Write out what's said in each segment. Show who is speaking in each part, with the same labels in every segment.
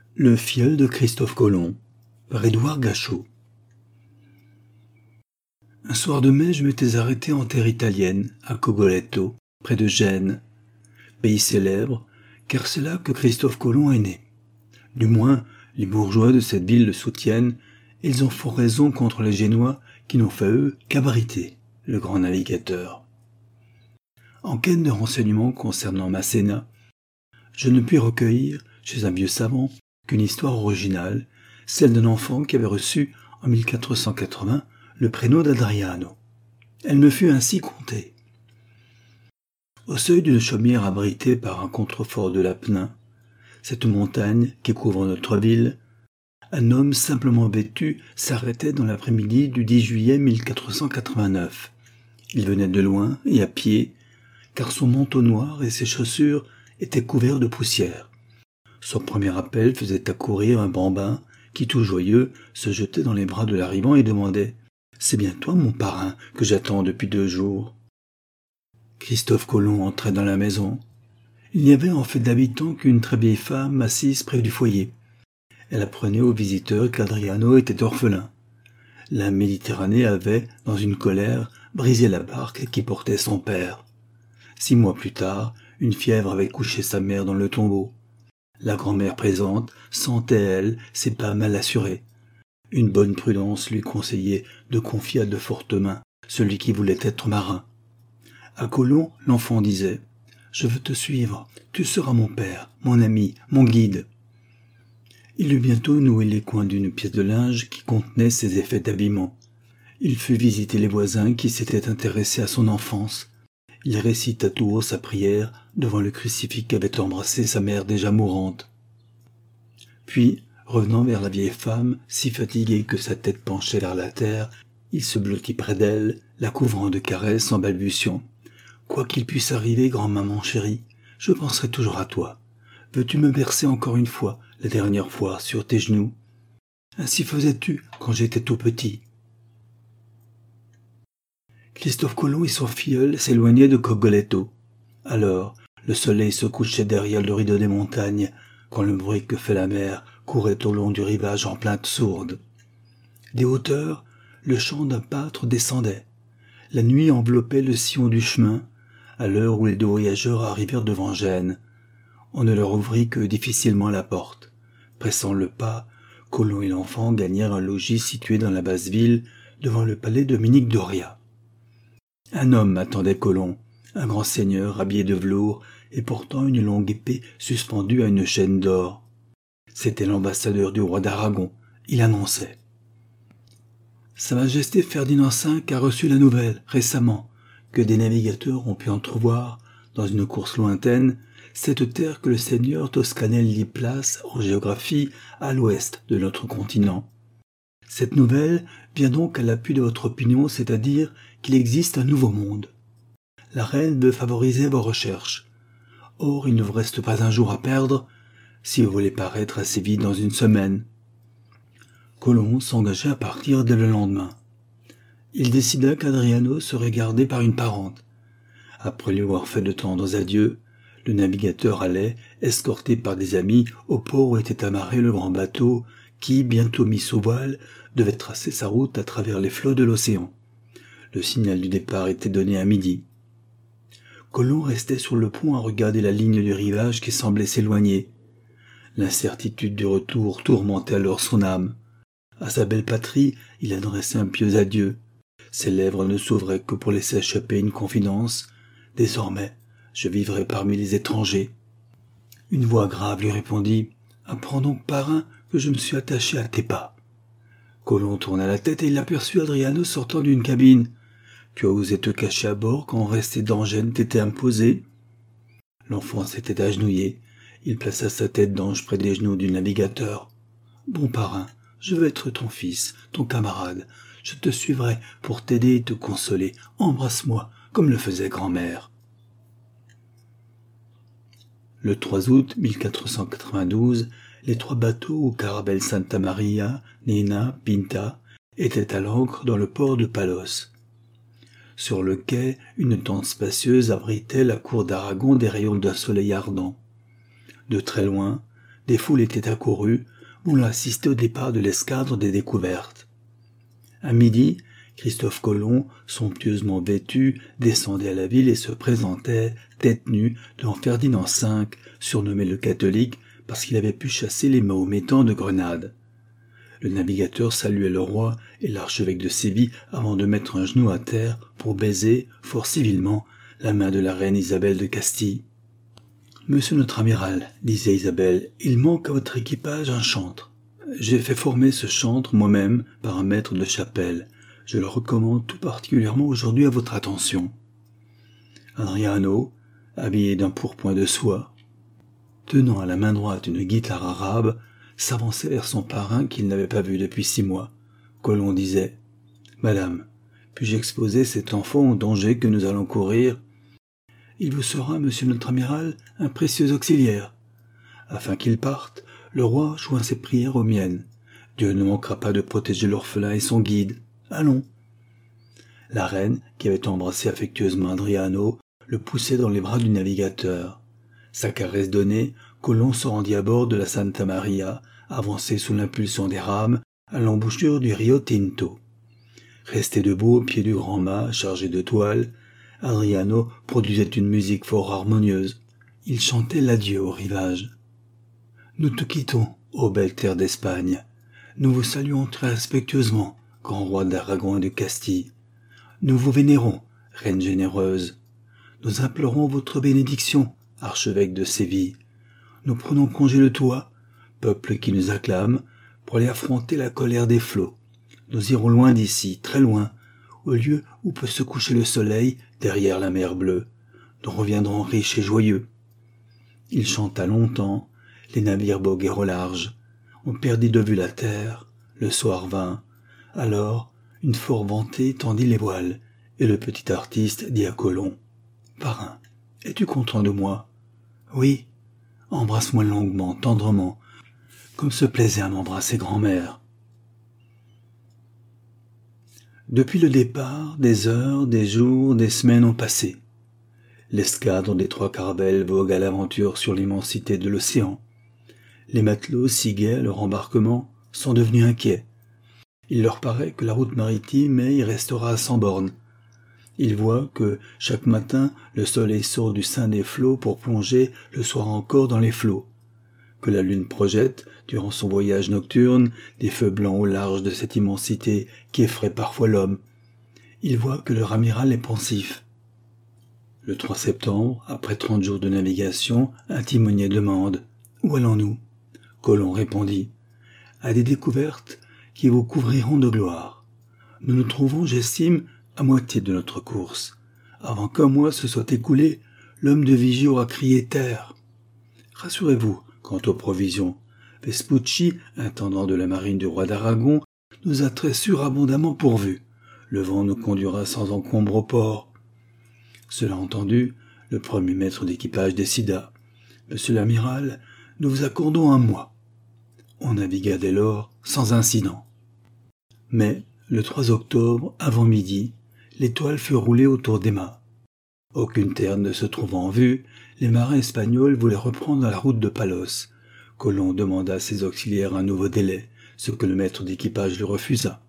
Speaker 1: Le filleul de Christophe Colomb, par Édouard Gachot. Un soir de mai, je m'étais arrêté en terre italienne, à Cogoletto, près de Gênes, pays célèbre, car c'est là que Christophe Colomb est né. Du moins, les bourgeois de cette ville le soutiennent, et ils ont fort raison contre les Génois qui n'ont fait eux qu'abriter le grand navigateur. En quête de renseignements concernant Masséna, je ne puis recueillir, chez un vieux savant, qu'une histoire originale, celle d'un enfant qui avait reçu, en 1480, le prénom d'Adriano. Elle me fut ainsi contée. Au seuil d'une chaumière abritée par un contrefort de l'Apennin, cette montagne qui couvre notre ville, un homme simplement vêtu s'arrêtait dans l'après-midi du 10 juillet 1489. Il venait de loin et à pied, car son manteau noir et ses chaussures étaient couverts de poussière. Son premier appel faisait accourir un bambin qui, tout joyeux, se jetait dans les bras de l'arrivant et demandait « C'est bien toi, mon parrain, que j'attends depuis 2 jours ?» Christophe Colomb entrait dans la maison. Il n'y avait en fait d'habitants qu'une très vieille femme assise près du foyer. Elle apprenait aux visiteurs qu'Adriano était orphelin. La Méditerranée avait, dans une colère, brisé la barque qui portait son père. 6 mois plus tard, une fièvre avait couché sa mère dans le tombeau. La grand-mère présente sentait, elle, ses pas mal assurés. Une bonne prudence lui conseillait de confier à de fortes mains celui qui voulait être marin. À Colomb, l'enfant disait « Je veux te suivre, tu seras mon père, mon ami, mon guide. » Il eut bientôt noué les coins d'une pièce de linge qui contenait ses effets d'habillement. Il fut visiter les voisins qui s'étaient intéressés à son enfance. Il récita tout haut sa prière devant le crucifix qu'avait embrassé sa mère déjà mourante. Puis, revenant vers la vieille femme, si fatiguée que sa tête penchait vers la terre, il se blottit près d'elle, la couvrant de caresses en balbutiant. « Quoi qu'il puisse arriver, grand-maman chérie, je penserai toujours à toi. Veux-tu me bercer encore une fois, la dernière fois, sur tes genoux? Ainsi faisais-tu quand j'étais tout petit. » Christophe Colomb et son filleul s'éloignaient de Cogoletto. Alors, le soleil se couchait derrière le rideau des montagnes, quand le bruit que fait la mer courait au long du rivage en plaintes sourdes. Des hauteurs, le chant d'un pâtre descendait. La nuit enveloppait le sillon du chemin, à l'heure où les 2 voyageurs arrivèrent devant Gênes. On ne leur ouvrit que difficilement la porte. Pressant le pas, Colomb et l'enfant gagnèrent un logis situé dans la basse ville, devant le palais Dominique Doria. Un homme attendait Colomb, un grand seigneur habillé de velours et portant une longue épée suspendue à une chaîne d'or. C'était l'ambassadeur du roi d'Aragon. Il annonçait « Sa Majesté Ferdinand V a reçu la nouvelle, récemment, que des navigateurs ont pu entrevoir, dans une course lointaine, cette terre que le seigneur Toscanelli place, en géographie, à l'ouest de notre continent. Cette nouvelle vient donc à l'appui de votre opinion, c'est-à-dire qu'il existe un nouveau monde. La reine veut favoriser vos recherches. Or, il ne vous reste pas un jour à perdre, si vous voulez paraître assez vite dans une semaine. » Colomb s'engagea à partir dès le lendemain. Il décida qu'Adriano serait gardé par une parente. Après lui avoir fait de tendres adieux, le navigateur allait, escorté par des amis, au port où était amarré le grand bateau qui, bientôt mis sous voile, devait tracer sa route à travers les flots de l'océan. Le signal du départ était donné à midi. Colomb restait sur le pont à regarder la ligne du rivage qui semblait s'éloigner. L'incertitude du retour tourmentait alors son âme. À sa belle patrie, il adressait un pieux adieu. Ses lèvres ne s'ouvraient que pour laisser échapper une confidence. « Désormais, je vivrai parmi les étrangers. » Une voix grave lui répondit « Apprends donc, parrain, que je me suis attaché à tes pas. » Colomb tourna la tête et il aperçut Adriano sortant d'une cabine. « Tu as osé te cacher à bord quand rester d'Angène t'était imposé ?» L'enfant s'était agenouillé. Il plaça sa tête d'ange près des genoux du navigateur. « Bon parrain, je veux être ton fils, ton camarade. Je te suivrai pour t'aider et te consoler. Embrasse-moi, comme le faisait grand-mère. » Le 3 août 1492, les 3 bateaux aux Caravelle Santa Maria, Nina, Pinta étaient à l'ancre dans le port de Palos. Sur le quai, une tente spacieuse abritait la cour d'Aragon des rayons d'un soleil ardent. De très loin, des foules étaient accourues, voulant assister au départ de l'escadre des découvertes. À midi, Christophe Colomb, somptueusement vêtu, descendait à la ville et se présentait, tête nue, devant Ferdinand V, surnommé le catholique, parce qu'il avait pu chasser les Mahométans de Grenade. Le navigateur saluait le roi et l'archevêque de Séville avant de mettre un genou à terre pour baiser, fort civilement, la main de la reine Isabelle de Castille. « Monsieur notre amiral, disait Isabelle, il manque à votre équipage un chantre. J'ai fait former ce chantre moi-même par un maître de chapelle. Je le recommande tout particulièrement aujourd'hui à votre attention. » Adriano, habillé d'un pourpoint de soie, tenant à la main droite une guitare arabe, s'avançait vers son parrain qu'il n'avait pas vu depuis 6 mois. Colomb disait « Madame, puis-je exposer cet enfant au danger que nous allons courir ? Il vous sera, monsieur notre amiral, un précieux auxiliaire. » Afin qu'il parte, le roi joint ses prières aux miennes. Dieu ne manquera pas de protéger l'orphelin et son guide. Allons. La reine, qui avait embrassé affectueusement Adriano, le poussait dans les bras du navigateur. Sa caresse donnée, Colomb se rendit à bord de la Santa Maria, avancé sous l'impulsion des rames, à l'embouchure du Rio Tinto. Resté debout au pied du grand mât, chargé de toile, Adriano produisait une musique fort harmonieuse. Il chantait l'adieu au rivage. « Nous te quittons, ô belle terre d'Espagne. Nous vous saluons très respectueusement, grand roi d'Aragon et de Castille. Nous vous vénérons, reine généreuse. Nous implorons votre bénédiction, archevêque de Séville. Nous prenons congé de toi, peuple qui nous acclame, pour aller affronter la colère des flots. Nous irons loin d'ici, très loin, au lieu où peut se coucher le soleil derrière la mer bleue. Nous reviendrons riches et joyeux. » Il chanta longtemps, les navires boguèrent au large. On perdit de vue la terre, le soir vint. Alors, une fort ventée tendit les voiles, et le petit artiste dit à Colomb : « Parrain, es-tu content de moi ? » ?»« Oui. Embrasse-moi longuement, tendrement, comme se plaisait à m'embrasser grand-mère. » Depuis le départ, des heures, des jours, des semaines ont passé. L'escadre des 3 Caravelles vogue à l'aventure sur l'immensité de l'océan. Les matelots, si gais à leur embarquement, sont devenus inquiets. Il leur paraît que la route maritime y restera à 100 bornes. Ils voient que, chaque matin, le soleil sort du sein des flots pour plonger le soir encore dans les flots, que la lune projette, durant son voyage nocturne, des feux blancs au large de cette immensité qui effraie parfois l'homme. Ils voient que leur amiral est pensif. Le 3 septembre, après 30 jours de navigation, un timonier demande « Où allons-nous » Colomb répondit « À des découvertes qui vous couvriront de gloire. Nous nous trouvons, j'estime, à moitié de notre course. Avant qu'un mois se soit écoulé, l'homme de Vigie aura crié terre. Rassurez-vous quant aux provisions. Vespucci, intendant de la marine du roi d'Aragon, nous a très surabondamment pourvus. Le vent nous conduira sans encombre au port. » Cela entendu, le premier maître d'équipage décida. « Monsieur l'amiral, nous vous accordons 1 mois. » On navigua dès lors sans incident. Mais, le 3 octobre, avant midi, l'étoile fut roulée autour des mâts. Aucune terre ne se trouvant en vue, les marins espagnols voulaient reprendre la route de Palos. Colomb demanda à ses auxiliaires un nouveau délai, ce que le maître d'équipage lui refusa.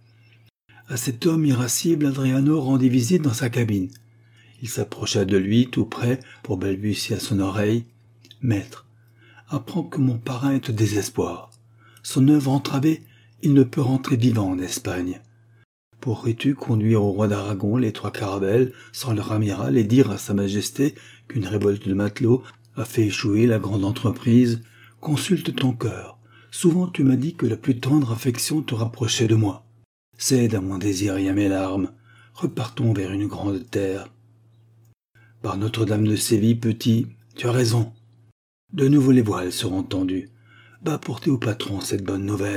Speaker 1: À cet homme irascible, Adriano rendit visite dans sa cabine. Il s'approcha de lui, tout près, pour balbutier à son oreille. « Maître, apprends que mon parrain est au désespoir. Son œuvre entravée, il ne peut rentrer vivant en Espagne. Pourrais-tu conduire au roi d'Aragon les 3 Caravelles sans leur amiral et dire à sa majesté qu'une révolte de matelots a fait échouer la grande entreprise ? Consulte ton cœur. Souvent tu m'as dit que la plus tendre affection te rapprochait de moi. Cède à mon désir et à mes larmes. Repartons vers une grande terre. Par Notre-Dame de Séville, petit, tu as raison. De nouveau les voiles seront tendues. Va apporter au patron cette bonne nouvelle. »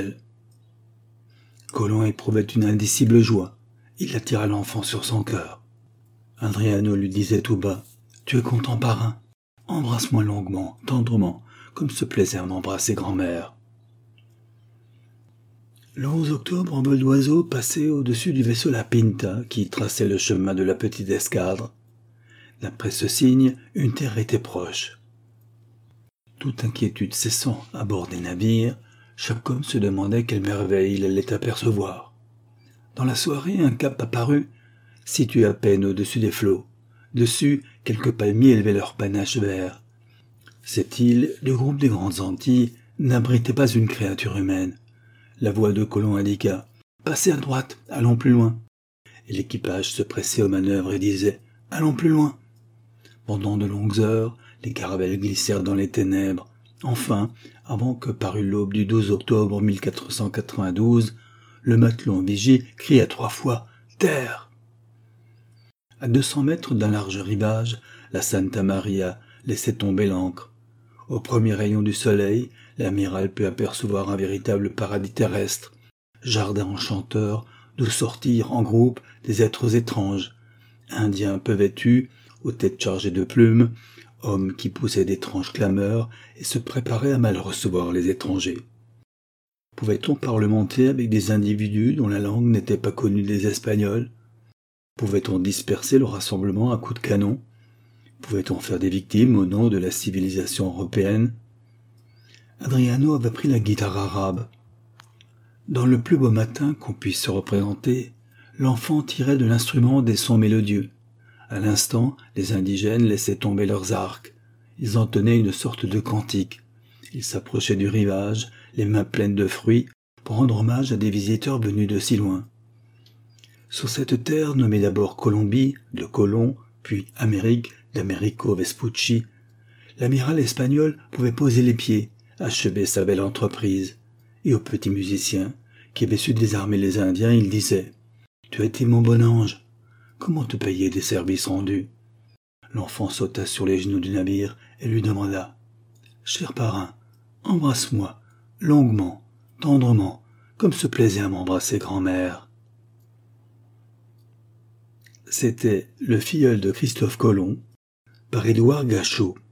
Speaker 1: Colomb éprouvait une indicible joie. Il attira l'enfant sur son cœur. Adriano lui disait tout bas : « Tu es content, parrain ? Embrasse-moi longuement, tendrement, comme se plaisait à m'embrasser grand-mère. » Le 11 octobre, un vol d'oiseau passait au-dessus du vaisseau La Pinta, qui traçait le chemin de la petite escadre. D'après ce signe, une terre était proche. Toute inquiétude cessant à bord des navires, chaque homme se demandait quelle merveille il allait apercevoir. Dans la soirée, un cap apparut, situé à peine au-dessus des flots. Dessus, quelques palmiers élevaient leurs panaches verts. Cette île, du groupe des Grandes Antilles, n'abritait pas une créature humaine. La voix de Colomb indiqua « Passez à droite, allons plus loin ». Et l'équipage se pressait aux manœuvres et disait « Allons plus loin ». Pendant de longues heures, les caravelles glissèrent dans les ténèbres. Enfin, avant que parût l'aube du 12 octobre 1492, le matelot en vigie cria 3 fois « Terre !» À 200 mètres d'un large rivage, la Santa Maria laissait tomber l'ancre. Au premier rayon du soleil, l'amiral put apercevoir un véritable paradis terrestre, jardin enchanteur d'où sortirent en groupe des êtres étranges, indiens peu vêtus, aux têtes chargées de plumes, hommes qui poussaient d'étranges clameurs et se préparaient à mal recevoir les étrangers. Pouvait-on parlementer avec des individus dont la langue n'était pas connue des Espagnols? Pouvait-on disperser le rassemblement à coups de canon? Pouvait-on faire des victimes au nom de la civilisation européenne? Adriano avait pris la guitare arabe. Dans le plus beau matin qu'on puisse se représenter, l'enfant tirait de l'instrument des sons mélodieux. À l'instant, les indigènes laissaient tomber leurs arcs. Ils entonnaient une sorte de cantique. Ils s'approchaient du rivage, les mains pleines de fruits, pour rendre hommage à des visiteurs venus de si loin. Sur cette terre nommée d'abord Colombie, de Colomb, puis Amérique, d'Americo Vespucci, l'amiral espagnol pouvait poser les pieds, achever sa belle entreprise. Et au petit musicien, qui avait su désarmer les Indiens, il disait « Tu as été mon bon ange. Comment te payer des services rendus ?» L'enfant sauta sur les genoux du navire et lui demanda « Cher parrain, embrasse-moi, longuement, tendrement, comme se plaisait à m'embrasser grand-mère. » C'était Le Filleul de Christophe Colomb, par Édouard Gachot.